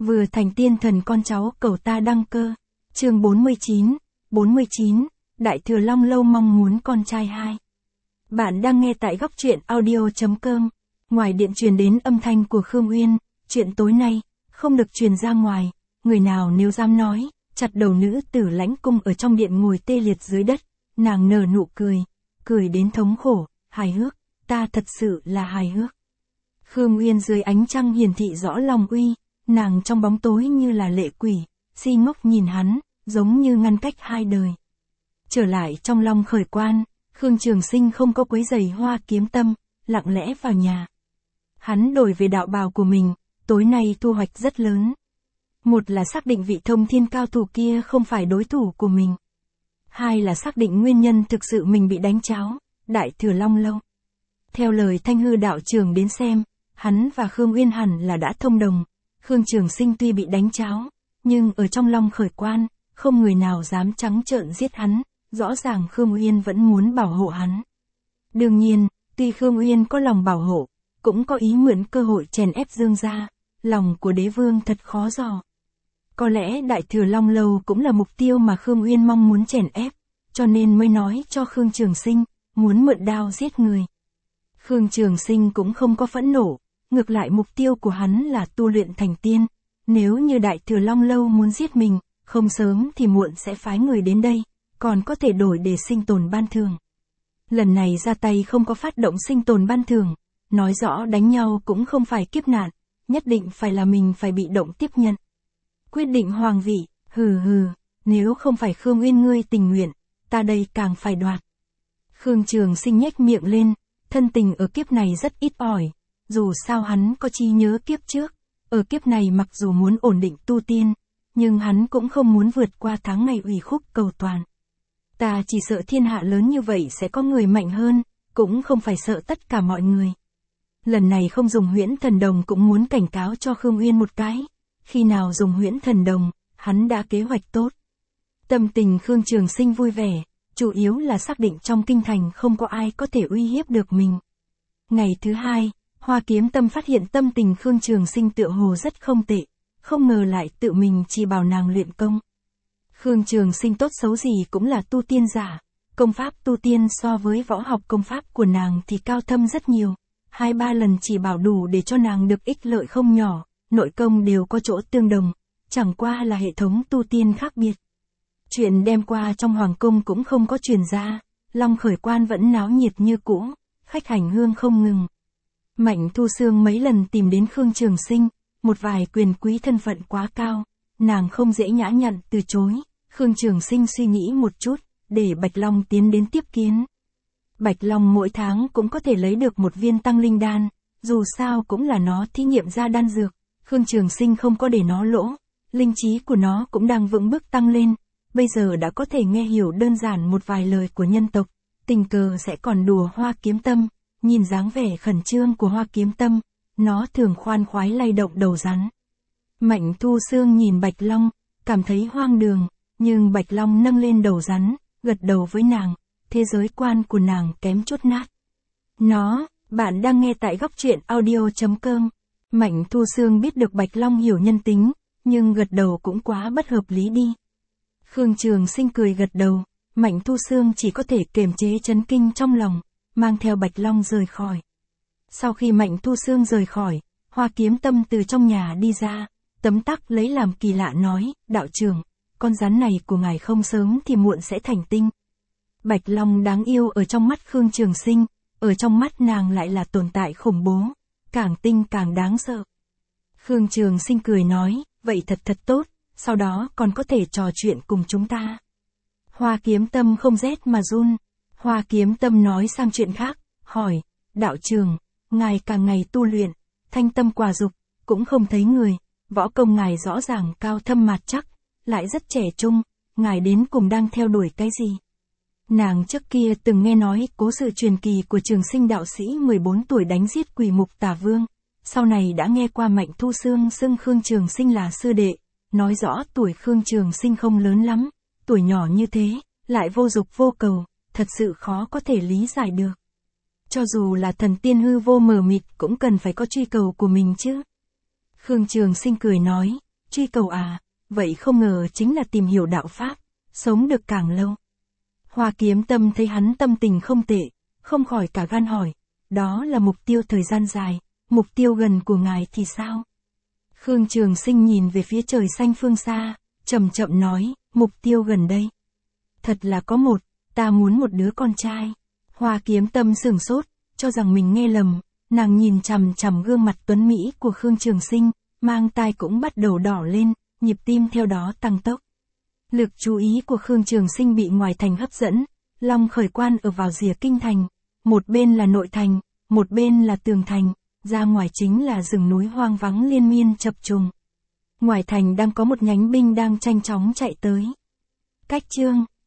Vừa thành tiên thần con cháu cầu ta đăng cơ. Chương 49, Đại Thừa Long Lâu mong muốn con trai hai. Bạn đang nghe tại góc truyện audio.com. Ngoài điện truyền đến âm thanh của Khương Uyên, chuyện tối nay, không được truyền ra ngoài, người nào nếu dám nói, chặt đầu nữ tử lãnh cung ở trong điện ngồi tê liệt dưới đất, nàng nở nụ cười đến thống khổ, hài hước, ta thật sự là hài hước. Khương Uyên dưới ánh trăng hiển thị rõ lòng uy, nàng trong bóng tối như là lệ quỷ, si ngốc nhìn hắn, giống như ngăn cách hai đời. Trở lại trong Long Khởi Quan, Khương Trường Sinh không có quấy rầy Hoa Kiếm Tâm, lặng lẽ vào nhà. Hắn đổi về đạo bào của mình, tối nay thu hoạch rất lớn. Một là xác định vị thông thiên cao thủ kia không phải đối thủ của mình. Hai là xác định nguyên nhân thực sự mình bị đánh cháo, Đại Thừa Long Lâu. Theo lời Thanh Hư đạo trưởng đến xem, hắn và Khương Uyên hẳn là đã thông đồng. Khương Trường Sinh tuy bị đánh cháo, nhưng ở trong Long Khởi Quan, không người nào dám trắng trợn giết hắn, rõ ràng Khương Uyên vẫn muốn bảo hộ hắn. Đương nhiên, tuy Khương Uyên có lòng bảo hộ, cũng có ý mượn cơ hội chèn ép Dương gia, lòng của đế vương thật khó dò. Có lẽ Đại Thừa Long Lâu cũng là mục tiêu mà Khương Uyên mong muốn chèn ép, cho nên mới nói cho Khương Trường Sinh, muốn mượn đao giết người. Khương Trường Sinh cũng không có phẫn nộ, ngược lại mục tiêu của hắn là tu luyện thành tiên. Nếu như Đại Thừa Long Lâu muốn giết mình, không sớm thì muộn sẽ phái người đến đây, còn có thể đổi để sinh tồn ban thường. Lần này ra tay không có phát động sinh tồn ban thường, nói rõ đánh nhau cũng không phải kiếp nạn, nhất định phải là mình phải bị động tiếp nhận. Quyết định hoàng vị, nếu không phải Khương Uyên ngươi tình nguyện, ta đây càng phải đoạt. Khương Trường Sinh nhếch miệng lên, thân tình ở kiếp này rất ít ỏi, dù sao hắn có trí nhớ kiếp trước, ở kiếp này mặc dù muốn ổn định tu tiên, nhưng hắn cũng không muốn vượt qua tháng ngày ủy khúc cầu toàn. Ta chỉ sợ thiên hạ lớn như vậy sẽ có người mạnh hơn, cũng không phải sợ tất cả mọi người. Lần này không dùng huyễn thần đồng cũng muốn cảnh cáo cho Khương Uyên một cái, khi nào dùng huyễn thần đồng, hắn đã kế hoạch tốt. Tâm tình Khương Trường Sinh vui vẻ, chủ yếu là xác định trong kinh thành không có ai có thể uy hiếp được mình. Ngày thứ hai, Hoa Kiếm Tâm phát hiện tâm tình Khương Trường Sinh tựa hồ rất không tệ, không ngờ lại tự mình chỉ bảo nàng luyện công. Khương Trường Sinh tốt xấu gì cũng là tu tiên giả, công pháp tu tiên so với võ học công pháp của nàng thì cao thâm rất nhiều, 2-3 lần chỉ bảo đủ để cho nàng được ích lợi không nhỏ, nội công đều có chỗ tương đồng, chẳng qua là hệ thống tu tiên khác biệt. Chuyện đem qua trong Hoàng Cung cũng không có truyền ra, Long Khởi Quan vẫn náo nhiệt như cũ, khách hành hương không ngừng. Mạnh Thu Sương mấy lần tìm đến Khương Trường Sinh, một vài quyền quý thân phận quá cao, nàng không dễ nhã nhặn từ chối. Khương Trường Sinh suy nghĩ một chút, để Bạch Long tiến đến tiếp kiến. Bạch Long mỗi tháng cũng có thể lấy được một viên tăng linh đan, dù sao cũng là nó thí nghiệm ra đan dược, Khương Trường Sinh không có để nó lỗ, linh trí của nó cũng đang vững bước tăng lên, bây giờ đã có thể nghe hiểu đơn giản một vài lời của nhân tộc, tình cờ sẽ còn đùa Hoa Kiếm Tâm. Nhìn dáng vẻ khẩn trương của Hoa Kiếm Tâm, nó thường khoan khoái lay động đầu rắn. Mạnh Thu Sương nhìn Bạch Long, cảm thấy hoang đường, nhưng Bạch Long nâng lên đầu rắn, gật đầu với nàng, thế giới quan của nàng kém chút nát. Bạn đang nghe tại góc truyện audio.com. Mạnh Thu Sương biết được Bạch Long hiểu nhân tính, nhưng gật đầu cũng quá bất hợp lý đi. Khương Trường Sinh cười gật đầu, Mạnh Thu Sương chỉ có thể kiềm chế chấn kinh trong lòng, mang theo Bạch Long rời khỏi. Sau khi Mạnh Thu Sương rời khỏi, Hoa Kiếm Tâm từ trong nhà đi ra, tấm tắc lấy làm kỳ lạ nói, đạo trưởng, con rắn này của ngài không sớm thì muộn sẽ thành tinh. Bạch Long đáng yêu ở trong mắt Khương Trường Sinh, ở trong mắt nàng lại là tồn tại khủng bố, càng tinh càng đáng sợ. Khương Trường Sinh cười nói, vậy thật tốt, sau đó còn có thể trò chuyện cùng chúng ta. Hoa Kiếm Tâm không rét mà run. Hoa Kiếm Tâm nói sang chuyện khác, hỏi, đạo trưởng, ngài càng ngày tu luyện, thanh tâm quả dục, cũng không thấy người, võ công ngài rõ ràng cao thâm mạt chắc, lại rất trẻ trung, ngài đến cùng đang theo đuổi cái gì? Nàng trước kia từng nghe nói cố sự truyền kỳ của Trường Sinh đạo sĩ 14 tuổi đánh giết quỷ mục Tả Vương, sau này đã nghe qua Mạnh Thu Sương xưng Khương Trường Sinh là sư đệ, nói rõ tuổi Khương Trường Sinh không lớn lắm, tuổi nhỏ như thế, lại vô dục vô cầu, thật sự khó có thể lý giải được. Cho dù là thần tiên hư vô mờ mịt cũng cần phải có truy cầu của mình chứ. Khương Trường Sinh cười nói, truy cầu à, vậy không ngờ chính là tìm hiểu đạo Pháp, sống được càng lâu. Hoa Kiếm Tâm thấy hắn tâm tình không tệ, không khỏi cả gan hỏi, đó là mục tiêu thời gian dài, mục tiêu gần của ngài thì sao? Khương Trường Sinh nhìn về phía trời xanh phương xa, chậm chậm nói, mục tiêu gần đây. Thật là có một, ta muốn một đứa con trai. Hoa Kiếm Tâm sửng sốt, cho rằng mình nghe lầm, nàng nhìn chằm chằm gương mặt tuấn mỹ của Khương Trường Sinh, mang tai cũng bắt đầu đỏ lên, nhịp tim theo đó tăng tốc. Lực chú ý của Khương Trường Sinh bị ngoài thành hấp dẫn, Long Khởi Quan ở vào rìa kinh thành, một bên là nội thành, một bên là tường thành, ra ngoài chính là rừng núi hoang vắng liên miên chập trùng. Ngoài thành đang có một nhánh binh đang nhanh chóng chạy tới. Cách chương